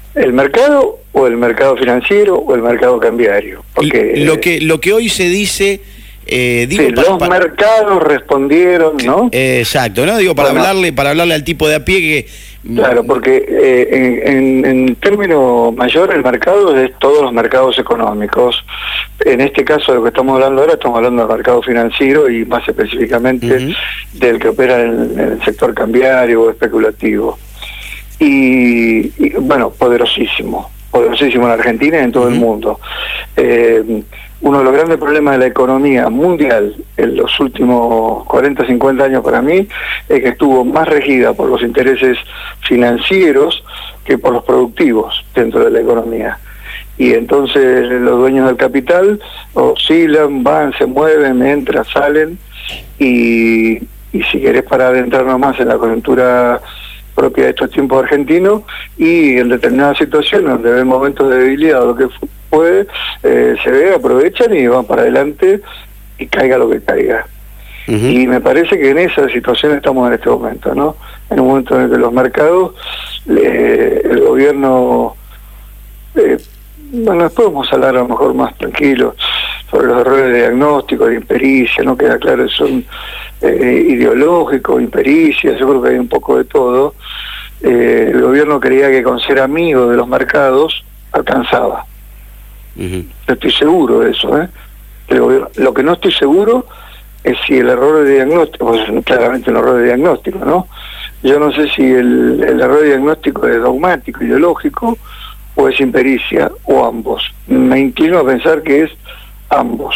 ¿El mercado o el mercado financiero o el mercado cambiario? Porque lo que hoy se dice, digo, sí, los mercados respondieron, ¿no? Exacto, ¿no? Digo, para hablarle al tipo de a pie que... Claro, porque en términos mayores el mercado es todos los mercados económicos. En este caso, de lo que estamos hablando ahora, estamos hablando del mercado financiero y más específicamente del que opera en el sector cambiario o especulativo. Y bueno, poderosísimo en Argentina y en todo el mundo. Uno de los grandes problemas de la economía mundial en los últimos 40, 50 años para mí es que estuvo más regida por los intereses financieros que por los productivos dentro de la economía. Y entonces los dueños del capital oscilan, van, se mueven, entran, salen, y si querés, para adentrarnos más en la coyuntura propia de estos tiempos argentinos, y en determinadas situaciones donde ven momentos de debilidad o lo que puede, se ve, aprovechan y van para adelante y caiga lo que caiga. Y me parece que en esa situación estamos en este momento, ¿no? En un momento en el que los mercados, el gobierno, bueno, después vamos a hablar a lo mejor más tranquilos sobre los errores de diagnóstico, de impericia, no queda claro si son ideológicos, impericia, yo creo que hay un poco de todo. El gobierno creía que con ser amigo de los mercados alcanzaba. Yo estoy seguro de eso, lo que no estoy seguro es si el error de diagnóstico, pues claramente un error de diagnóstico, ¿no? Yo no sé si el error de diagnóstico es dogmático, ideológico, o es impericia, o ambos. Me inclino a pensar que es ambos.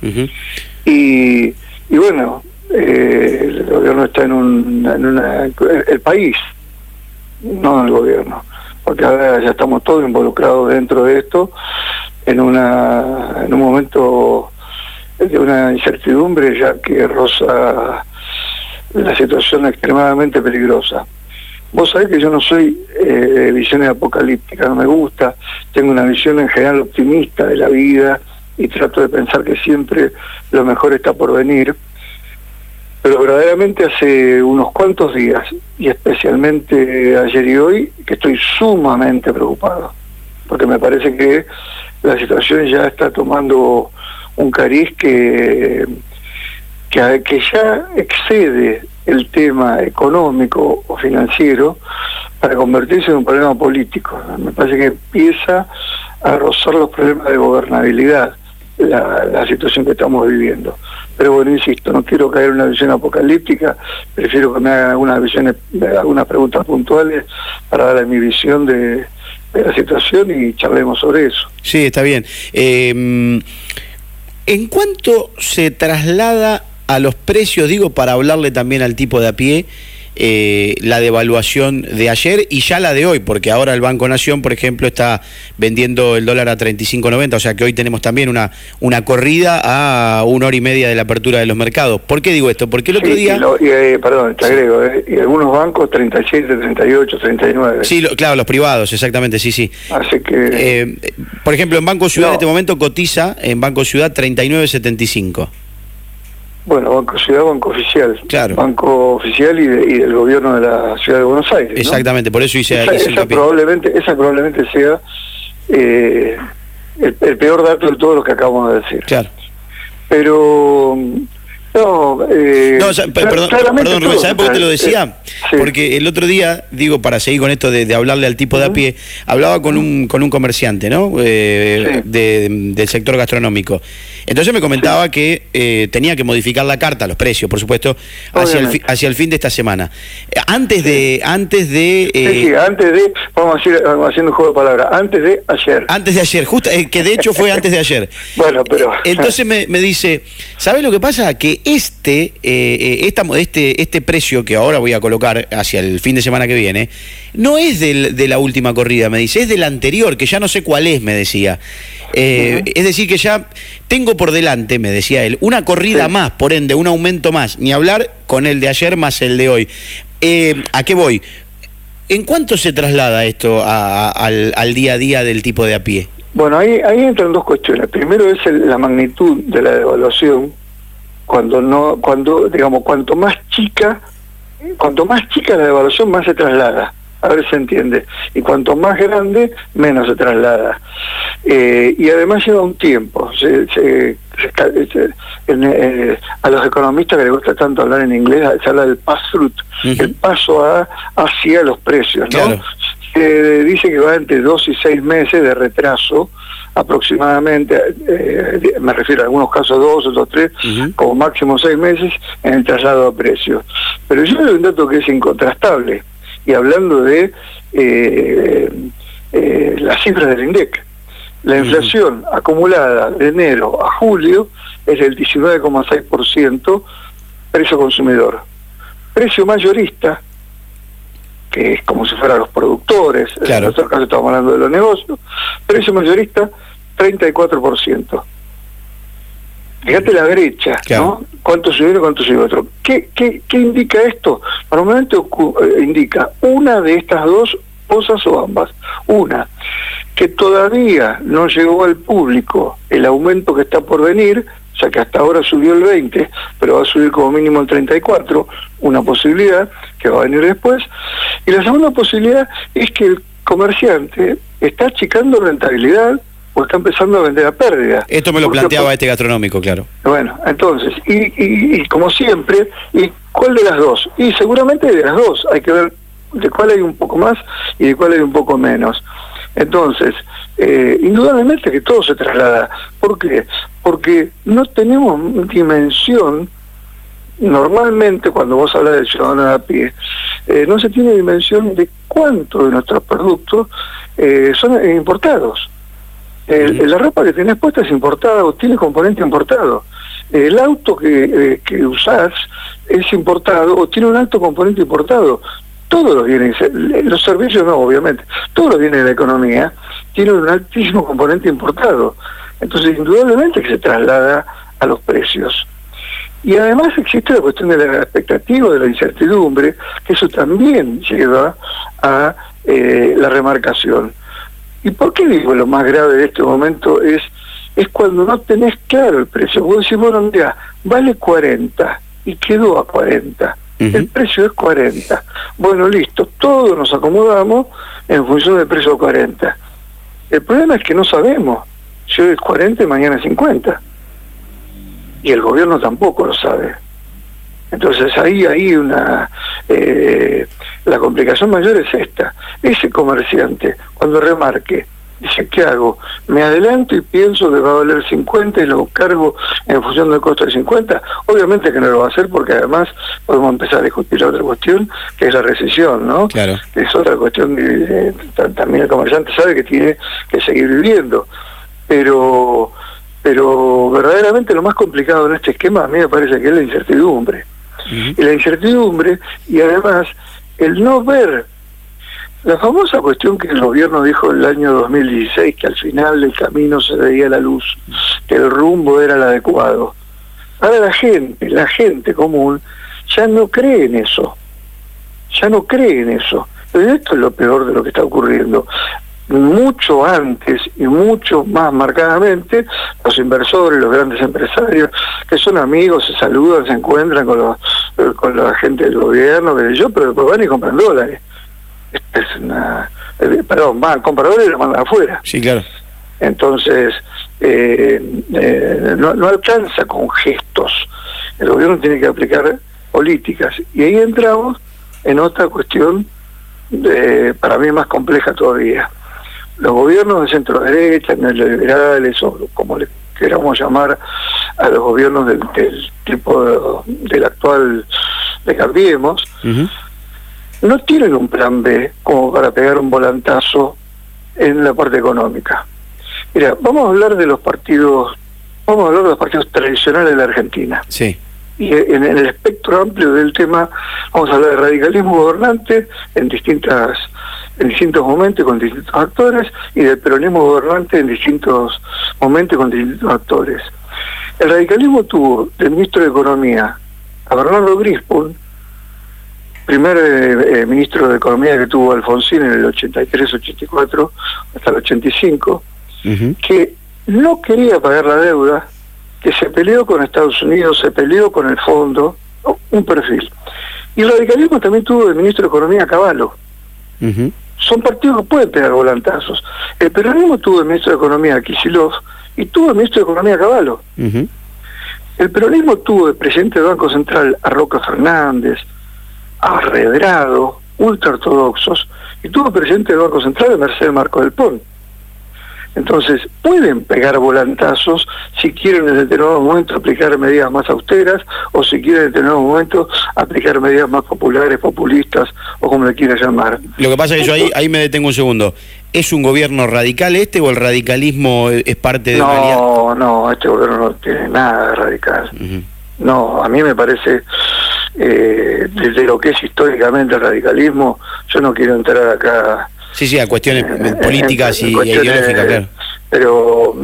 Y bueno, el gobierno está el país, no el gobierno, porque ahora ya estamos todos involucrados dentro de esto, en un momento de una incertidumbre ya que roza la situación extremadamente peligrosa. Vos sabés que yo no soy de visiones apocalípticas, no me gusta, tengo una visión en general optimista de la vida y trato de pensar que siempre lo mejor está por venir, pero verdaderamente hace unos cuantos días, y especialmente ayer y hoy, que estoy sumamente preocupado, porque me parece que la situación ya está tomando un cariz que ya excede el tema económico o financiero para convertirse en un problema político. Me parece que empieza a rozar los problemas de gobernabilidad la situación que estamos viviendo. Pero bueno, insisto, no quiero caer en una visión apocalíptica, prefiero que me hagan algunas preguntas puntuales para dar mi visión de la situación y charlemos sobre eso. Sí, está bien. ¿En cuánto se traslada a los precios, digo, para hablarle también al tipo de a pie, la devaluación de ayer y ya la de hoy? Porque ahora el Banco Nación, por ejemplo, está vendiendo el dólar a 35.90, o sea que hoy tenemos también una corrida a 1 hora y media de la apertura de los mercados. ¿Por qué digo esto? Porque el otro día... perdón, te agrego, y algunos bancos 37, 38, 39. Sí, claro, los privados, exactamente, sí. Así que... por ejemplo, en Banco Ciudad en este momento cotiza, en Banco Ciudad, 39.75. Bueno, Banco Ciudad, Banco Oficial. Claro. Banco Oficial y del gobierno de la Ciudad de Buenos Aires, ¿no? Exactamente, por eso hice esa probablemente sea el peor dato de todo lo que acabamos de decir. Claro. Pero... perdón, ¿sabes por qué te lo decía? Sí. Porque el otro día, digo, para seguir con esto de hablarle al tipo de a pie, hablaba con un comerciante, ¿no? Del sector gastronómico. Entonces me comentaba que tenía que modificar la carta, los precios, por supuesto, hacia el fin de esta semana. Antes de, vamos haciendo un juego de palabras, antes de ayer, justo, que de hecho fue antes de ayer. Bueno, pero... Entonces me dice, ¿sabes lo que pasa? Que este precio que ahora voy a colocar hacia el fin de semana que viene, no es de la última corrida, me dice, es de la anterior, que ya no sé cuál es, me decía. Es decir, que ya tengo por delante, me decía él, una corrida más, por ende, un aumento más, ni hablar con el de ayer más el de hoy. ¿A qué voy? ¿En cuánto se traslada esto al día a día del tipo de a pie? Bueno, ahí entran dos cuestiones. Primero es la magnitud de la devaluación, cuanto más chica la devaluación, más se traslada A ver si se entiende. Y cuanto más grande, menos se traslada. Y además lleva un tiempo. A los economistas que les gusta tanto hablar en inglés, se habla del pass-through, el paso hacia los precios, ¿no? Claro. Se dice que va entre 2 y 6 meses de retraso, aproximadamente, me refiero a algunos casos 2, otros 3, como máximo 6 meses en el traslado a precios. Pero yo doy un dato que es incontrastable, y hablando de las cifras del INDEC. La inflación acumulada de enero a julio es del 19,6% precio consumidor. Precio mayorista, que es como si fueran los productores, claro. En nuestro caso estamos hablando de los negocios, precio mayorista 34%. Fíjate la brecha, claro. ¿No? ¿Cuánto subió uno, cuánto subió otro? ¿Qué indica esto? Normalmente indica una de estas dos cosas o ambas. Una, que todavía no llegó al público el aumento que está por venir, o sea que hasta ahora subió el 20, pero va a subir como mínimo el 34, una posibilidad que va a venir después. Y la segunda posibilidad es que el comerciante está achicando rentabilidad o está empezando a vender a pérdida. Esto me lo planteaba este gastronómico, claro. Bueno, entonces, y como siempre, ¿y cuál de las dos? Y seguramente de las dos, hay que ver de cuál hay un poco más y de cuál hay un poco menos. Entonces, indudablemente que todo se traslada. ¿Por qué? Porque no tenemos dimensión, normalmente cuando vos hablas del ciudadano de a pie, no se tiene dimensión de cuánto de nuestros productos son importados. La ropa que tenés puesta es importada o tiene componente importado. El auto que usás es importado o tiene un alto componente importado. Todos los bienes, los servicios no, obviamente, todos los bienes de la economía tienen un altísimo componente importado. Entonces, indudablemente que se traslada a los precios. Y además existe la cuestión de la expectativa, de la incertidumbre, que eso también lleva a la remarcación. ¿Y por qué digo lo más grave de este momento? Es cuando no tenés claro el precio. Vos decís, bueno, mira, vale 40 y quedó a 40. El precio es 40. Bueno, listo, todos nos acomodamos en función del precio de 40. El problema es que no sabemos si hoy es 40 y mañana es 50. Y el gobierno tampoco lo sabe. Entonces ahí hay una... la complicación mayor es esta. Ese comerciante, cuando remarque, dice, ¿qué hago? ¿Me adelanto y pienso que va a valer 50 y lo cargo en función del costo de 50? Obviamente que no lo va a hacer, porque además podemos empezar a discutir otra cuestión, que es la recesión, ¿no? Claro. Es otra cuestión que también el comerciante sabe que tiene que seguir viviendo. Pero verdaderamente lo más complicado en este esquema a mí me parece que es la incertidumbre. Y la incertidumbre, y además el no ver la famosa cuestión que el gobierno dijo en el año 2016, que al final del camino se veía la luz, que el rumbo era el adecuado. Ahora la gente común ya no cree en eso. Pero esto es lo peor de lo que está ocurriendo. Mucho antes y mucho más marcadamente, los inversores, los grandes empresarios, que son amigos, se saludan, se encuentran con la gente del gobierno, pero después van y compran dólares. Es una... van compradores y lo mandan afuera. Sí, claro. Entonces, no alcanza con gestos. El gobierno tiene que aplicar políticas. Y ahí entramos en otra cuestión, para mí más compleja todavía. Los gobiernos de centro derecha, neoliberales, o como le queramos llamar a los gobiernos del tipo del actual de Cambiemos, no tienen un plan B como para pegar un volantazo en la parte económica. Mira, vamos a hablar de los partidos tradicionales de la Argentina. Sí. Y en el espectro amplio del tema vamos a hablar de radicalismo gobernante en distintos momentos con distintos actores, y del peronismo gobernante en distintos momentos con distintos actores. El radicalismo tuvo del ministro de Economía a Bernardo Grispun, primer ministro de Economía que tuvo Alfonsín en el 83-84 hasta el 85, que no quería pagar la deuda, que se peleó con Estados Unidos, se peleó con el fondo, un perfil. Y el radicalismo también tuvo de ministro de Economía a Cavallo, Son partidos que pueden pegar volantazos. El peronismo tuvo el ministro de Economía a Kicillof y tuvo el ministro de Economía a Cavallo. El peronismo tuvo el presidente del Banco Central a Roca Fernández, a Redrado, ultraortodoxos, y tuvo el presidente del Banco Central a Mercedes Marcos del Pont. Entonces, pueden pegar volantazos si quieren en determinado momento aplicar medidas más austeras o si quieren en determinado momento aplicar medidas más populares, populistas o como le quieran llamar. Lo que pasa es que yo ahí me detengo un segundo. ¿Es un gobierno radical o el radicalismo es parte de una alianza? No, este gobierno no tiene nada de radical. No, a mí me parece, desde lo que es históricamente el radicalismo, yo no quiero entrar acá... Sí, a cuestiones políticas y ideológicas, claro. Pero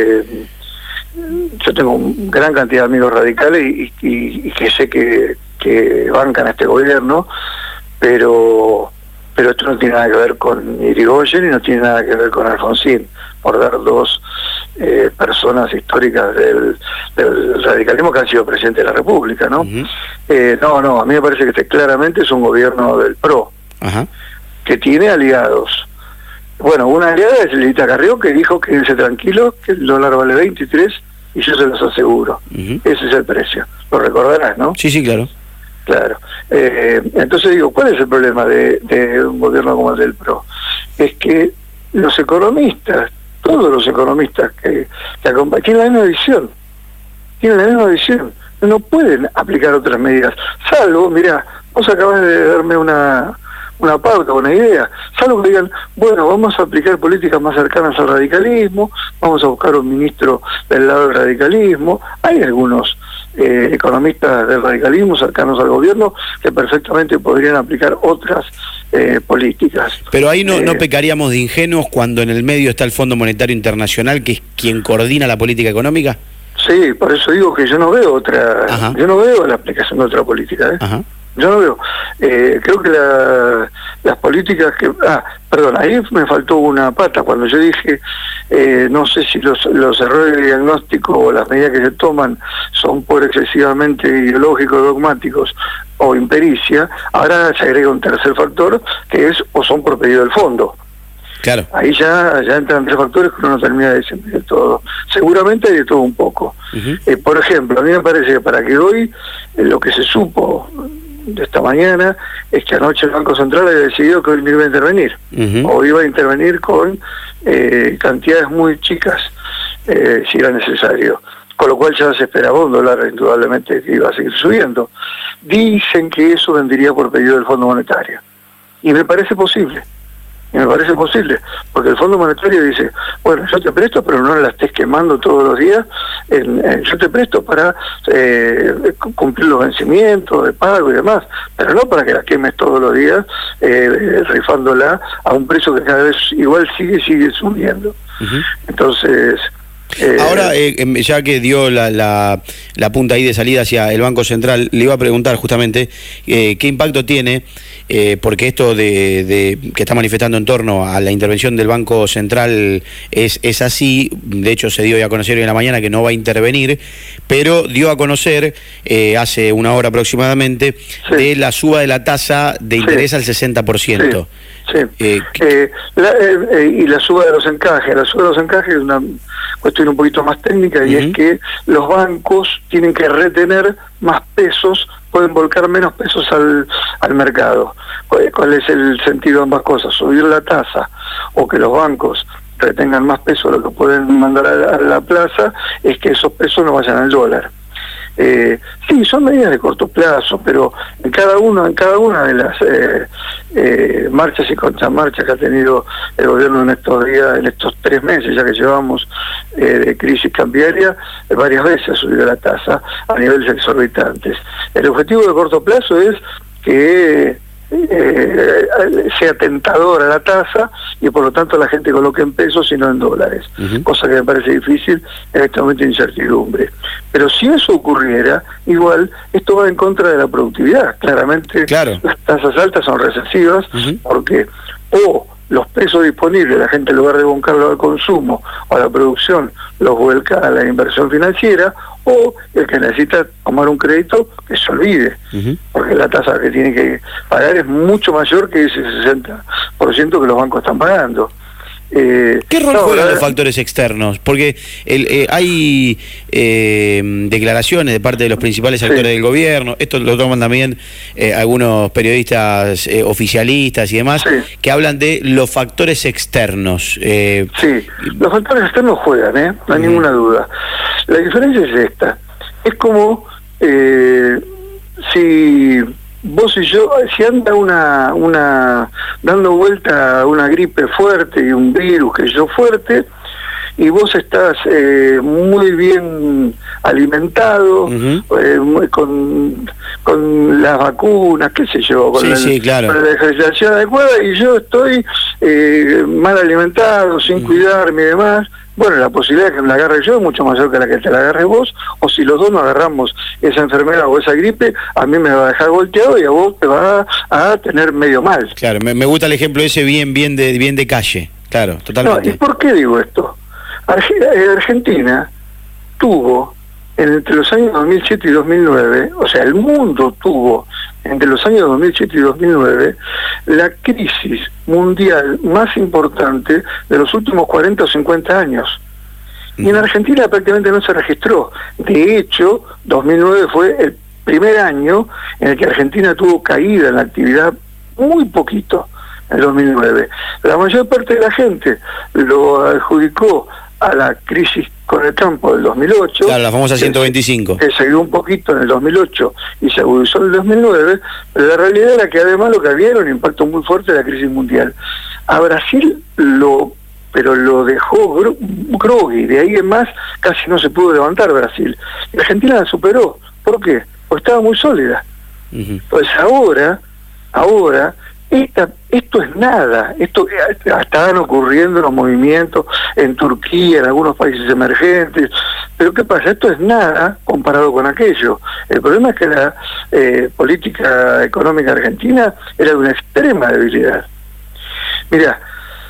yo tengo una gran cantidad de amigos radicales y que sé que bancan a este gobierno, pero esto no tiene nada que ver con Irigoyen y no tiene nada que ver con Alfonsín, por dar dos personas históricas del radicalismo que han sido presidentes de la República, ¿no? No, a mí me parece que claramente es un gobierno del PRO. Que tiene aliados. Bueno, una aliada es Lilita Carrió, que dijo que quédense tranquilo, que el dólar vale 23 y yo se los aseguro. Ese es el precio. Lo recordarás, ¿no? Sí, claro. Claro. Entonces digo, ¿cuál es el problema de un gobierno como el del PRO? Es que los economistas, todos los economistas que acompañan, tienen la misma visión. No pueden aplicar otras medidas. Salvo, mirá, vos acabas de darme una pauta, una idea, salvo que digan, bueno, vamos a aplicar políticas más cercanas al radicalismo, vamos a buscar un ministro del lado del radicalismo. Hay algunos economistas del radicalismo cercanos al gobierno que perfectamente podrían aplicar otras políticas. Pero ahí no pecaríamos de ingenuos cuando en el medio está el Fondo Monetario Internacional, que es quien coordina la política económica. Sí, por eso digo que yo no veo yo no veo la aplicación de otra política, Yo no veo. Creo que las políticas que... perdón, ahí me faltó una pata. Cuando yo dije, no sé si los errores de diagnóstico o las medidas que se toman son por excesivamente ideológicos, dogmáticos o impericia, ahora se agrega un tercer factor que es o son por pedido del fondo. Claro. Ahí ya entran tres factores que uno no termina de decir todo. Seguramente hay de todo un poco. Por ejemplo, a mí me parece que para que hoy lo que se supo de esta mañana es que anoche el Banco Central había decidido que hoy no iba a intervenir, o iba a intervenir con cantidades muy chicas si era necesario, con lo cual ya se esperaba un dólar indudablemente que iba a seguir subiendo. Dicen que eso vendría por pedido del Fondo Monetario y me parece posible, porque el Fondo Monetario dice, bueno, yo te presto, pero no la estés quemando todos los días, yo te presto para cumplir los vencimientos de pago y demás, pero no para que la quemes todos los días, rifándola a un precio que cada vez igual sigue subiendo. Entonces... Ahora, ya que dio la punta ahí de salida hacia el Banco Central, le iba a preguntar justamente qué impacto tiene, porque esto que está manifestando en torno a la intervención del Banco Central es así. De hecho, se dio ya a conocer hoy en la mañana que no va a intervenir, pero dio a conocer hace una hora aproximadamente de la suba de la tasa de interés al 60%. Y la suba de los encajes. La suba de los encajes es una cuestión un poquito más técnica y es que los bancos tienen que retener más pesos, pueden volcar menos pesos al mercado. ¿Cuál es el sentido de ambas cosas? Subir la tasa o que los bancos retengan más pesos de lo que pueden mandar a la plaza, es que esos pesos no vayan al dólar. Sí, son medidas de corto plazo, pero en cada una de las marchas y contramarchas que ha tenido el gobierno en estos días, en estos 3 meses ya que llevamos de crisis cambiaria, varias veces ha subido la tasa a niveles exorbitantes. El objetivo de corto plazo es que sea tentadora la tasa y por lo tanto la gente coloque en pesos y no en dólares, cosa que me parece difícil en este momento de incertidumbre. Pero si eso ocurriera, igual esto va en contra de la productividad. Claramente las tasas altas son recesivas porque o los pesos disponibles, la gente en lugar de volcarlo al consumo o a la producción, los vuelca a la inversión financiera, o el que necesita tomar un crédito, que se olvide, porque la tasa que tiene que pagar es mucho mayor que ese 60% que los bancos están pagando. ¿Qué rol juegan los factores externos? Porque hay declaraciones de parte de los principales actores del gobierno, esto lo toman también algunos periodistas oficialistas y demás, que hablan de los factores externos. Sí, los factores externos juegan, no hay ninguna duda. La diferencia es esta, es como si vos y yo, si anda una dando vuelta una gripe fuerte y un virus que yo fuerte, y vos estás muy bien alimentado, con las vacunas, qué sé yo, con claro, con la ejercitación adecuada, y yo estoy mal alimentado, sin cuidarme y demás. Bueno, la posibilidad de que me la agarre yo es mucho mayor que la que te la agarre vos, o si los dos nos agarramos esa enfermedad o esa gripe, a mí me va a dejar volteado y a vos te va a tener medio mal. Claro, me gusta el ejemplo ese bien de calle, claro, totalmente. No, ¿y por qué digo esto? Argentina tuvo, entre los años 2007 y 2009, o sea, el mundo tuvo, entre los años 2007 y 2009, la crisis mundial más importante de los últimos 40 o 50 años. Y en Argentina prácticamente no se registró. De hecho, 2009 fue el primer año en el que Argentina tuvo caída en la actividad, muy poquito, en el 2009. La mayor parte de la gente lo adjudicó a la crisis con el campo del 2008. Claro, la famosa 125. Que se dio un poquito en el 2008 y se agudizó en el 2009, pero la realidad era que además lo que había era un impacto muy fuerte de la crisis mundial. A Brasil lo dejó groggy, de ahí en más casi no se pudo levantar Brasil. Y Argentina la superó. ¿Por qué? Porque estaba muy sólida. Pues ahora esto es nada, estaban ocurriendo los movimientos en Turquía, en algunos países emergentes, pero ¿qué pasa? Esto es nada comparado con aquello. El problema es que la política económica argentina era de una extrema debilidad. Mira,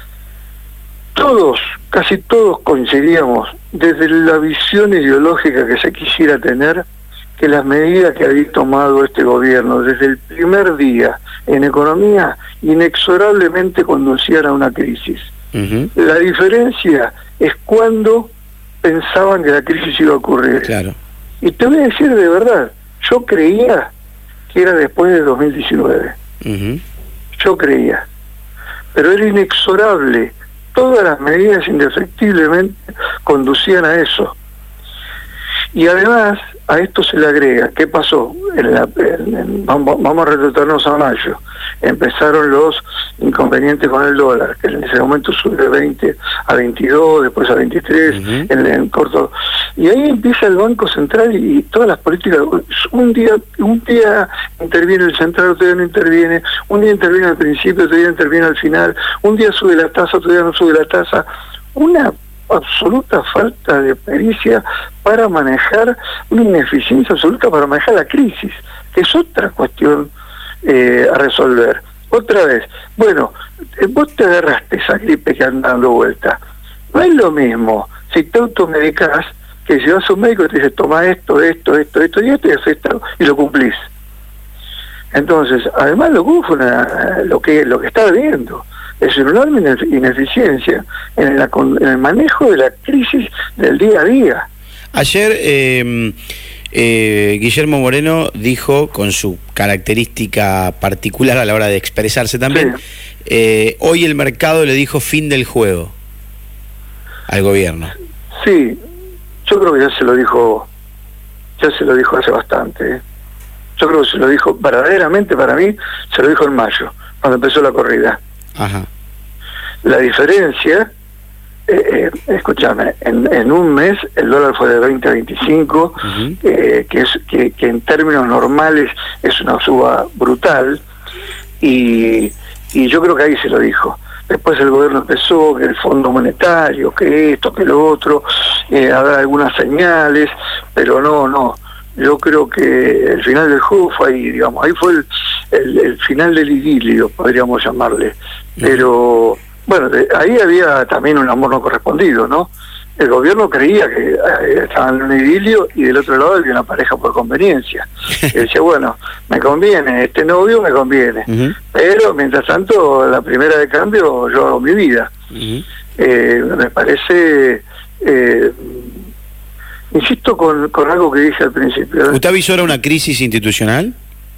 casi todos coincidíamos, desde la visión ideológica que se quisiera tener, que las medidas que había tomado este gobierno desde el primer día en economía inexorablemente conducían a una crisis. La diferencia es cuando pensaban que la crisis iba a ocurrir. Claro. Y te voy a decir de verdad, yo creía que era después de 2019. Yo creía. Pero era inexorable. Todas las medidas indefectiblemente conducían a eso. Y además, a esto se le agrega, ¿qué pasó? Vamos a retratarnos a mayo. Empezaron los inconvenientes con el dólar, que en ese momento sube de 20 a 22, después a 23, en corto. Y ahí empieza el Banco Central y todas las políticas. Un día interviene el central, otro día no interviene. Un día interviene al principio, otro día interviene al final. Un día sube la tasa, otro día no sube la tasa. Una absoluta falta de pericia para manejar, una ineficiencia absoluta para manejar la crisis, que es otra cuestión a resolver. Otra vez, bueno, vos te agarraste esa gripe que anda dando vuelta. No es lo mismo si te automedicás que si vas a un médico y te dice toma esto y esto y haces esto y lo cumplís. Entonces, además lo que estaba viendo es una enorme ineficiencia en el manejo de la crisis del día a día. Ayer Guillermo Moreno dijo, con su característica particular a la hora de expresarse también, hoy el mercado le dijo fin del juego al gobierno. Sí, yo creo que ya se lo dijo hace bastante. Yo creo que se lo dijo, verdaderamente para mí, se lo dijo en mayo, cuando empezó la corrida. La diferencia, escúchame, en un mes el dólar fue de 20 a 25, que en términos normales es una suba brutal, y yo creo que ahí se lo dijo. Después el gobierno empezó, que el Fondo Monetario, que esto, que lo otro, habrá algunas señales, pero no. Yo creo que el final del juego fue ahí, digamos, ahí fue el final del idilio, podríamos llamarle. Pero Bueno, ahí había también un amor no correspondido, ¿no? El gobierno creía que estaban en un idilio y del otro lado había una pareja por conveniencia. Y decía, bueno, me conviene, este novio me conviene. Pero, mientras tanto, la primera de cambio, yo hago mi vida. Me parece... insisto con algo que dije al principio. ¿Usted avisora una crisis institucional?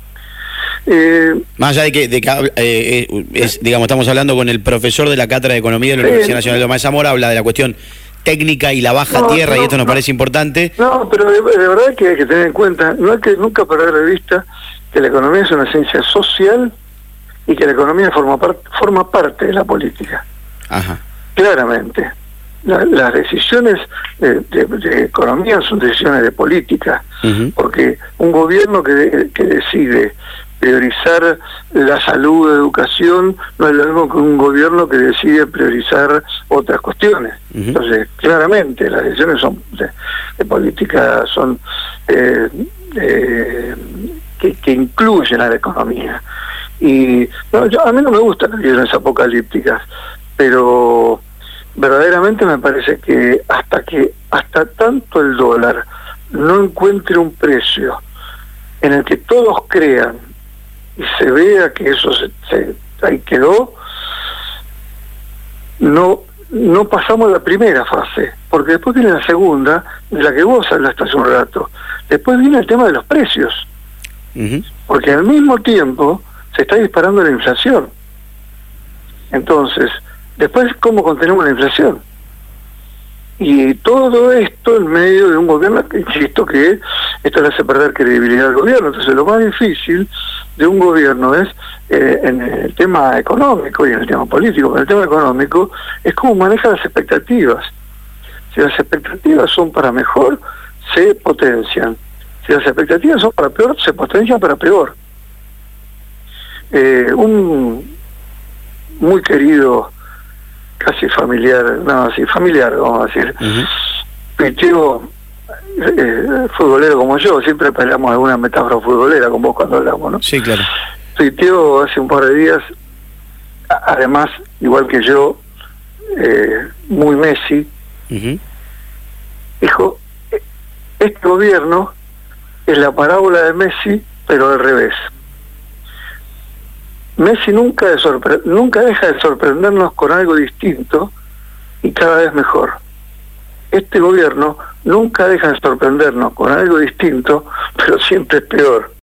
Más allá de que digamos, estamos hablando con el profesor de la Cátedra de Economía de la Universidad Nacional de Tomás de Zamora, habla de la cuestión técnica y la baja tierra, y esto nos parece importante. No, pero de verdad que hay que tener en cuenta, no hay que nunca perder de vista que la economía es una ciencia social y que la economía forma parte de la política. Ajá. Claramente. Las decisiones de economía son decisiones de política, porque un gobierno que decide priorizar la salud, la educación, no es lo mismo que un gobierno que decide priorizar otras cuestiones. Entonces, claramente, las decisiones son de política, son que incluyen a la economía. Y a mí no me gustan las visiones apocalípticas, pero verdaderamente me parece que hasta tanto el dólar no encuentre un precio en el que todos crean y se vea que eso ahí quedó, no pasamos la primera fase, porque después viene la segunda, de la que vos hablaste hace un rato. Después viene el tema de los precios, porque al mismo tiempo se está disparando la inflación. Entonces, después, ¿cómo contenemos la inflación? Y todo esto en medio de un gobierno que, insisto, que esto le hace perder credibilidad al gobierno. Entonces, lo más difícil de un gobierno es, en el tema económico y en el tema político, pero en el tema económico, es cómo maneja las expectativas. Si las expectativas son para mejor, se potencian. Si las expectativas son para peor, se potencian para peor. Un muy querido, casi familiar, vamos a decir, tuiteo, futbolero como yo, siempre peleamos alguna metáfora futbolera con vos cuando hablamos, ¿no? Sí, claro. Tuiteo hace un par de días, además, igual que yo, muy Messi, dijo, este gobierno es la parábola de Messi, pero al revés. Messi nunca deja de sorprendernos con algo distinto y cada vez mejor. Este gobierno nunca deja de sorprendernos con algo distinto, pero siempre es peor.